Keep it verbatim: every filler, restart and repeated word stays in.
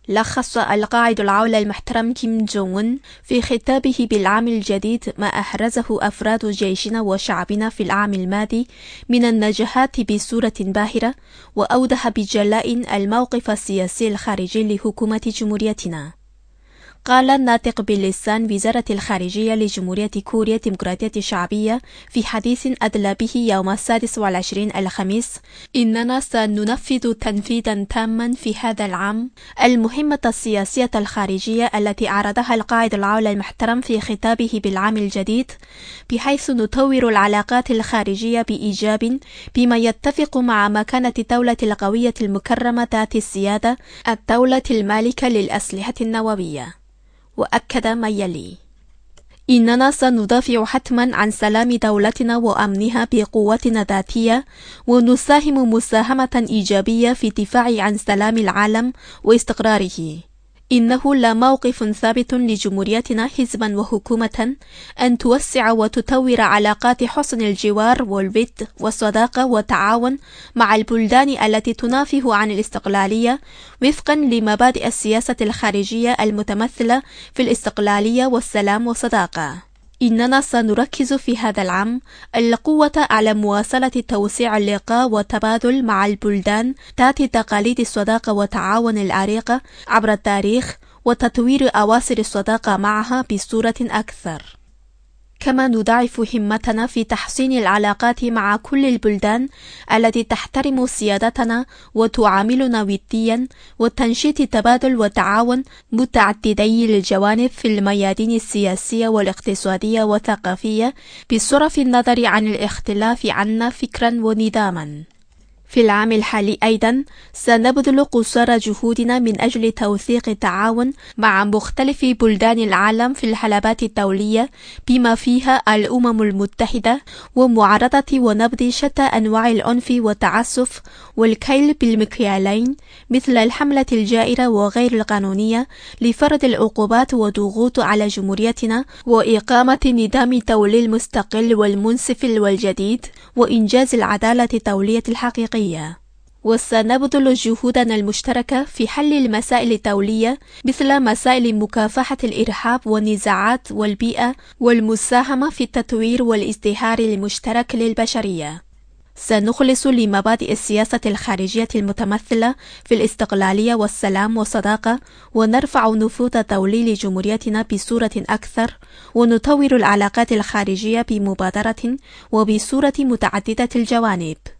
لخص القائد العولة المحترم كيم جونغ أون في خطابه بالعام الجديد ما أحرزه أفراد جيشنا وشعبنا في العام الماضي من النجاحات بصورة باهرة، وأوضح بجلاء الموقف السياسي الخارجي لحكومة جمهوريتنا. قال الناطق بلسان وزارة الخارجية لجمهورية كوريا الديمقراطية الشعبية في حديث أدلى به يوم السادس والعشرين الخميس: إننا سننفذ تنفيذا تاما في هذا العام المهمة السياسية الخارجية التي عرضها القائد العولة المحترم في خطابه بالعام الجديد، بحيث نطور العلاقات الخارجية بإيجاب بما يتفق مع مكانة الدولة القوية المكرمة ذات السيادة، الدولة المالكة للأسلحة النووية. وأكد ما يلي: إننا سندافع حتما عن سلام دولتنا وأمنها بقوتنا الذاتية، ونساهم مساهمة إيجابية في الدفاع عن سلام العالم واستقراره. إنه لا موقف ثابت لجمهوريتنا حزبا وحكومة أن توسع وتطور علاقات حسن الجوار والود والصداقة والتعاون مع البلدان التي تنافه عن الاستقلالية وفقا لمبادئ السياسة الخارجية المتمثلة في الاستقلالية والسلام والصداقة. إننا سنركز في هذا العام القوة على مواصلة توسيع اللقاء والتبادل مع البلدان ذات تقاليد الصداقة والتعاون العريقة عبر التاريخ، وتطوير أواصر الصداقة معها بصورة أكثر. كما نضاعف همتنا في تحسين العلاقات مع كل البلدان التي تحترم سيادتنا وتعاملنا وديا، وتنشيط التبادل والتعاون متعددي الجوانب في الميادين السياسية والاقتصادية والثقافية بصرف النظر عن الاختلاف عنا فكرا ونظاما. في العام الحالي أيضا سنبذل قصارى جهودنا من أجل توثيق التعاون مع مختلف بلدان العالم في الحلبات الدولية بما فيها الأمم المتحدة، ومعارضة ونبذ شتى أنواع العنف والتعسف والكيل بالمكيالين مثل الحملة الجائرة وغير القانونية لفرض العقوبات والضغوط على جمهوريتنا، وإقامة نظام دولي المستقل والمنصف والجديد، وإنجاز العدالة الدولية الحقيقية. وسنبذل جهودنا المشتركة في حل المسائل الدولية مثل مسائل مكافحة الإرهاب والنزاعات والبيئة، والمساهمة في التطوير والازدهار المشترك للبشرية. سنخلص لمبادئ السياسة الخارجية المتمثلة في الاستقلالية والسلام والصداقة، ونرفع النفوذ الدولي لجمهوريتنا بصورة أكثر، ونطور العلاقات الخارجية بمبادرة وبصورة متعددة الجوانب.